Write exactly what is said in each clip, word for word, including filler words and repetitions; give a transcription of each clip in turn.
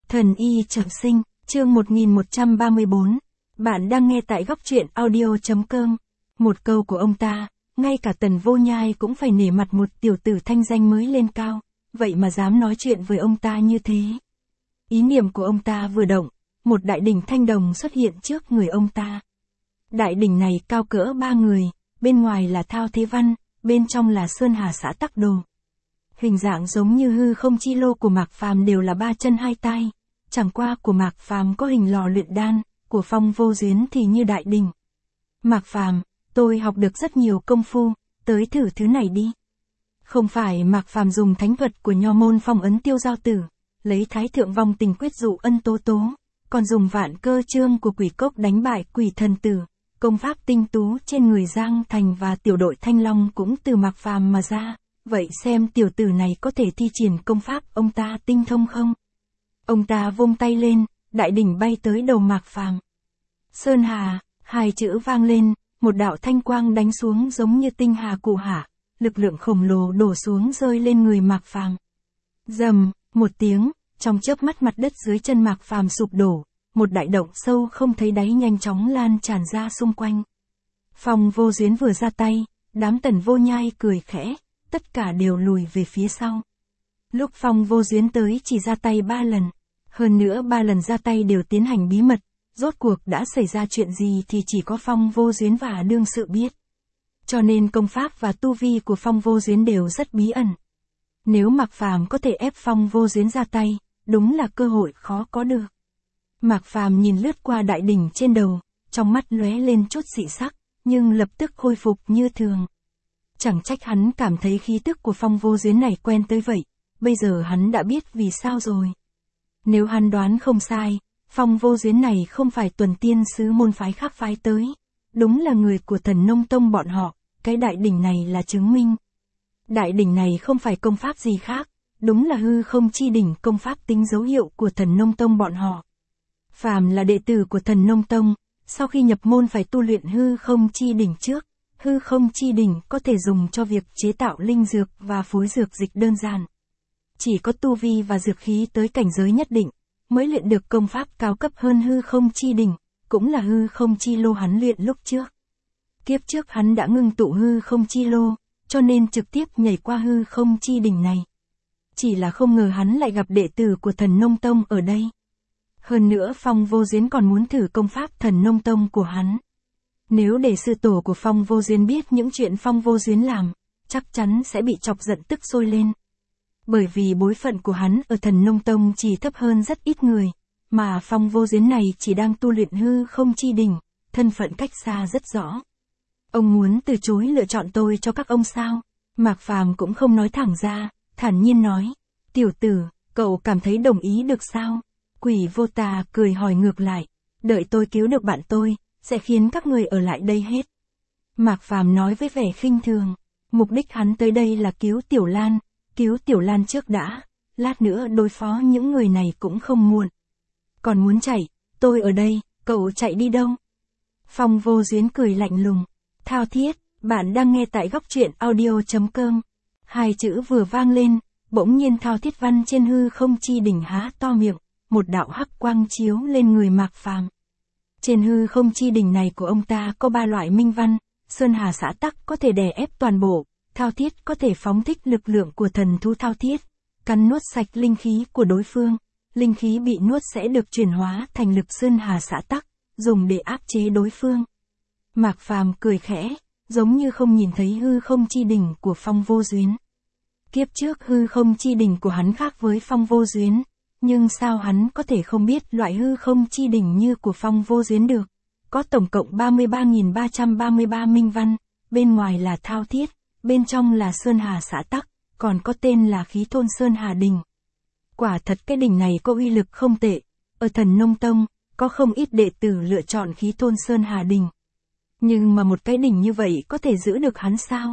Thần y trọng sinh, chương một nghìn một trăm ba mươi bốn. Bạn đang nghe tại góc truyện audio.com. Một câu của ông ta, ngay cả Tần Vô Nhai cũng phải nể mặt một tiểu tử thanh danh mới lên cao, vậy mà dám nói chuyện với ông ta như thế. Ý niệm của ông ta vừa động, một đại đỉnh thanh đồng xuất hiện trước người ông ta. Đại đỉnh này cao cỡ ba người, bên ngoài là Thao Thế Văn, bên trong là Sơn Hà Xã Tắc Đồ. Hình dạng giống như hư không chi lô của Mạc Phàm đều là ba chân hai tay, chẳng qua của Mạc Phàm có hình lò luyện đan, của Phong Vô Duyến thì như đại đỉnh. Mạc Phàm, tôi học được rất nhiều công phu, tới thử thứ này đi. Không phải Mạc Phàm dùng thánh thuật của nho môn phong ấn Tiêu Giao Tử, lấy Thái Thượng Vong Tình Quyết dụ Ân Tố Tố, còn dùng Vạn Cơ Chương của Quỷ Cốc đánh bại Quỷ Thần Tử, công pháp tinh tú trên người Giang Thành và tiểu đội Thanh Long cũng từ Mạc Phàm mà ra. Vậy xem tiểu tử này có thể thi triển công pháp ông ta tinh thông không? Ông ta vung tay lên, đại đỉnh bay tới đầu Mạc Phàm. Sơn Hà, hai chữ vang lên, một đạo thanh quang đánh xuống giống như tinh hà cụ hạ, lực lượng khổng lồ đổ xuống rơi lên người Mạc Phàm. Rầm, một tiếng, trong chớp mắt mặt đất dưới chân Mạc Phàm sụp đổ, một đại động sâu không thấy đáy nhanh chóng lan tràn ra xung quanh. Phong Vô Duyến vừa ra tay, đám Tần Vô Nhai cười khẽ, tất cả đều lùi về phía sau. Lúc Phong Vô Duyến tới chỉ ra tay ba lần, hơn nữa ba lần ra tay đều tiến hành bí mật, rốt cuộc đã xảy ra chuyện gì thì chỉ có Phong Vô Duyến và đương sự biết. Cho nên công pháp và tu vi của Phong Vô Duyến đều rất bí ẩn. Nếu Mạc Phàm có thể ép Phong Vô Duyến ra tay, đúng là cơ hội khó có được. Mạc Phàm nhìn lướt qua đại đỉnh trên đầu, trong mắt lóe lên chút dị sắc, nhưng lập tức khôi phục như thường. Chẳng trách hắn cảm thấy khí tức của Phong Vô Duyến này quen tới vậy, bây giờ hắn đã biết vì sao rồi. Nếu hắn đoán không sai, Phong Vô Duyến này không phải tuần tiên sứ môn phái khác phái tới, đúng là người của Thần Nông Tông bọn họ, cái đại đỉnh này là chứng minh. Đại đỉnh này không phải công pháp gì khác, đúng là hư không chi đỉnh, công pháp tính dấu hiệu của Thần Nông Tông bọn họ. Phàm là đệ tử của Thần Nông Tông, sau khi nhập môn phải tu luyện hư không chi đỉnh trước. Hư không chi đỉnh có thể dùng cho việc chế tạo linh dược và phối dược dịch đơn giản. Chỉ có tu vi và dược khí tới cảnh giới nhất định, mới luyện được công pháp cao cấp hơn hư không chi đỉnh, cũng là hư không chi lô hắn luyện lúc trước. Kiếp trước hắn đã ngưng tụ hư không chi lô, cho nên trực tiếp nhảy qua hư không chi đỉnh này. Chỉ là không ngờ hắn lại gặp đệ tử của Thần Nông Tông ở đây. Hơn nữa Phong Vô Duyến còn muốn thử công pháp Thần Nông Tông của hắn. Nếu để sư tổ của Phong Vô Duyến biết những chuyện Phong Vô Duyến làm, chắc chắn sẽ bị chọc giận tức sôi lên. Bởi vì bối phận của hắn ở Thần Nông Tông chỉ thấp hơn rất ít người, mà Phong Vô Duyến này chỉ đang tu luyện hư không chi đỉnh, thân phận cách xa rất rõ. Ông muốn từ chối lựa chọn tôi cho các ông sao? Mạc Phàm cũng không nói thẳng ra, thản nhiên nói, tiểu tử, cậu cảm thấy đồng ý được sao? Quỷ Vô Tà cười hỏi ngược lại, đợi tôi cứu được bạn tôi, sẽ khiến các người ở lại đây hết. Mạc Phàm nói với vẻ khinh thường, mục đích hắn tới đây là cứu Tiểu Lan, cứu Tiểu Lan trước đã, lát nữa đối phó những người này cũng không muộn. Còn muốn chạy, tôi ở đây, cậu chạy đi đâu? Phong Vô Duyến cười lạnh lùng, thao thiết, bạn đang nghe tại góc truyện audio.com. Hai chữ vừa vang lên, bỗng nhiên Thao Thiết Văn trên hư không chi đỉnh há to miệng, một đạo hắc quang chiếu lên người Mạc Phàm. Trên hư không chi đỉnh này của ông ta có ba loại minh văn, Sơn Hà Xã Tắc có thể đè ép toàn bộ, Thao Thiết có thể phóng thích lực lượng của thần thú Thao Thiết, cắn nuốt sạch linh khí của đối phương, linh khí bị nuốt sẽ được chuyển hóa thành lực Sơn Hà Xã Tắc, dùng để áp chế đối phương. Mạc Phàm cười khẽ, giống như không nhìn thấy hư không chi đỉnh của Phong Vô Duyến. Kiếp trước hư không chi đỉnh của hắn khác với Phong Vô Duyến. Nhưng sao hắn có thể không biết loại hư không chi đỉnh như của Phong Vô Duyến được? Có tổng cộng ba mươi ba nghìn ba trăm ba mươi ba minh văn, bên ngoài là Thao Thiết, bên trong là Sơn Hà Xã Tắc, còn có tên là Khí Thôn Sơn Hà Đỉnh. Quả thật cái đỉnh này có uy lực không tệ, ở Thần Nông Tông, có không ít đệ tử lựa chọn Khí Thôn Sơn Hà Đỉnh. Nhưng mà một cái đỉnh như vậy có thể giữ được hắn sao?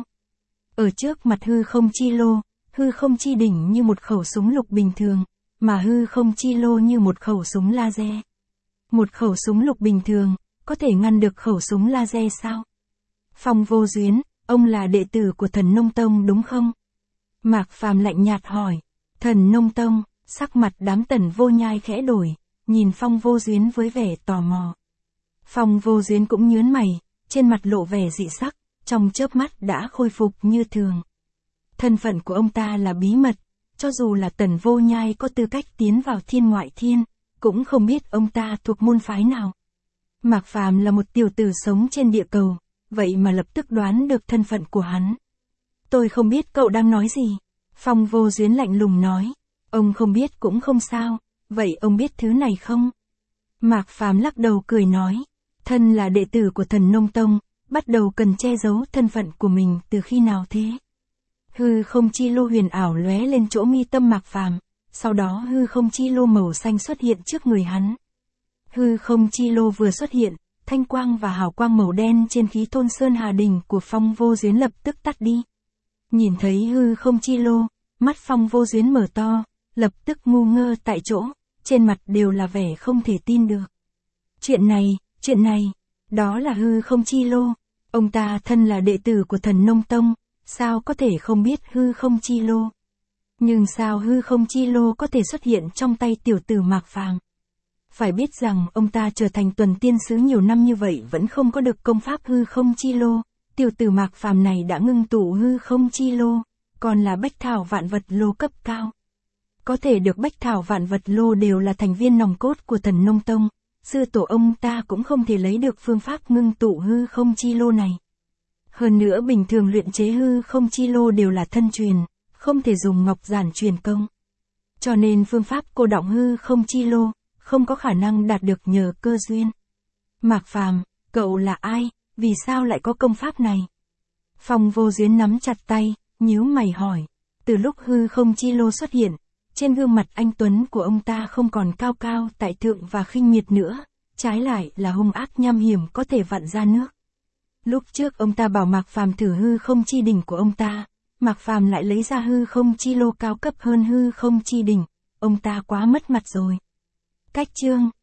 Ở trước mặt hư không chi lô, hư không chi đỉnh như một khẩu súng lục bình thường. Mà hư không chi lô như một khẩu súng laser. Một khẩu súng lục bình thường, có thể ngăn được khẩu súng laser sao? Phong Vô Duyến, ông là đệ tử của Thần Nông Tông đúng không? Mạc Phàm lạnh nhạt hỏi. Thần Nông Tông, Sắc mặt đám Tần Vô Nhai khẽ đổi, nhìn Phong Vô Duyến với vẻ tò mò. Phong Vô Duyến cũng nhớn mày, trên mặt lộ vẻ dị sắc, trong chớp mắt đã khôi phục như thường. Thân phận của ông ta là bí mật, cho dù là Tần Vô Nhai có tư cách tiến vào thiên ngoại thiên, cũng không biết ông ta thuộc môn phái nào. Mạc Phàm là một tiểu tử sống trên địa cầu, vậy mà lập tức đoán được thân phận của hắn. Tôi không biết cậu đang nói gì. Phong Vô Duyến lạnh lùng nói. Ông không biết cũng không sao, vậy ông biết thứ này không? Mạc Phàm lắc đầu cười nói. Thân là đệ tử của Thần Nông Tông, bắt đầu cần che giấu thân phận của mình từ khi nào thế? Hư không chi lô huyền ảo lóe lên chỗ mi tâm Mạc Phàm, sau đó hư không chi lô màu xanh xuất hiện trước người hắn. Hư không chi lô vừa xuất hiện, thanh quang và hào quang màu đen trên khí thôn sơn hà đình của Phong Vô Duyến lập tức tắt đi. Nhìn thấy hư không chi lô, mắt Phong Vô Duyến mở to, lập tức ngu ngơ tại chỗ, trên mặt đều là vẻ không thể tin được. Chuyện này, chuyện này, đó là hư không chi lô, ông ta thân là đệ tử của Thần Nông Tông, sao có thể không biết hư không chi lô? Nhưng sao hư không chi lô có thể xuất hiện trong tay tiểu tử Mạc Phàm? Phải biết rằng ông ta trở thành tuần tiên sứ nhiều năm như vậy vẫn không có được công pháp hư không chi lô, tiểu tử Mạc Phàm này đã ngưng tụ hư không chi lô, còn là bách thảo vạn vật lô cấp cao. Có thể được bách thảo vạn vật lô đều là thành viên nòng cốt của Thần Nông Tông, sư tổ ông ta cũng không thể lấy được phương pháp ngưng tụ hư không chi lô này. Hơn nữa bình thường luyện chế hư không chi lô đều là thân truyền, không thể dùng ngọc giản truyền công. Cho nên phương pháp cô đọng hư không chi lô, không có khả năng đạt được nhờ cơ duyên. Mạc Phàm, cậu là ai, vì sao lại có công pháp này? Phong Vô Duyến nắm chặt tay, nhíu mày hỏi. Từ lúc hư không chi lô xuất hiện, trên gương mặt anh tuấn của ông ta không còn cao cao tại thượng và khinh miệt nữa, trái lại là hung ác nham hiểm có thể vặn ra nước. Lúc trước ông ta bảo Mạc Phàm thử hư không chi đỉnh của ông ta, Mạc Phàm lại lấy ra hư không chi lô cao cấp hơn hư không chi đỉnh, ông ta quá mất mặt rồi. Cách chương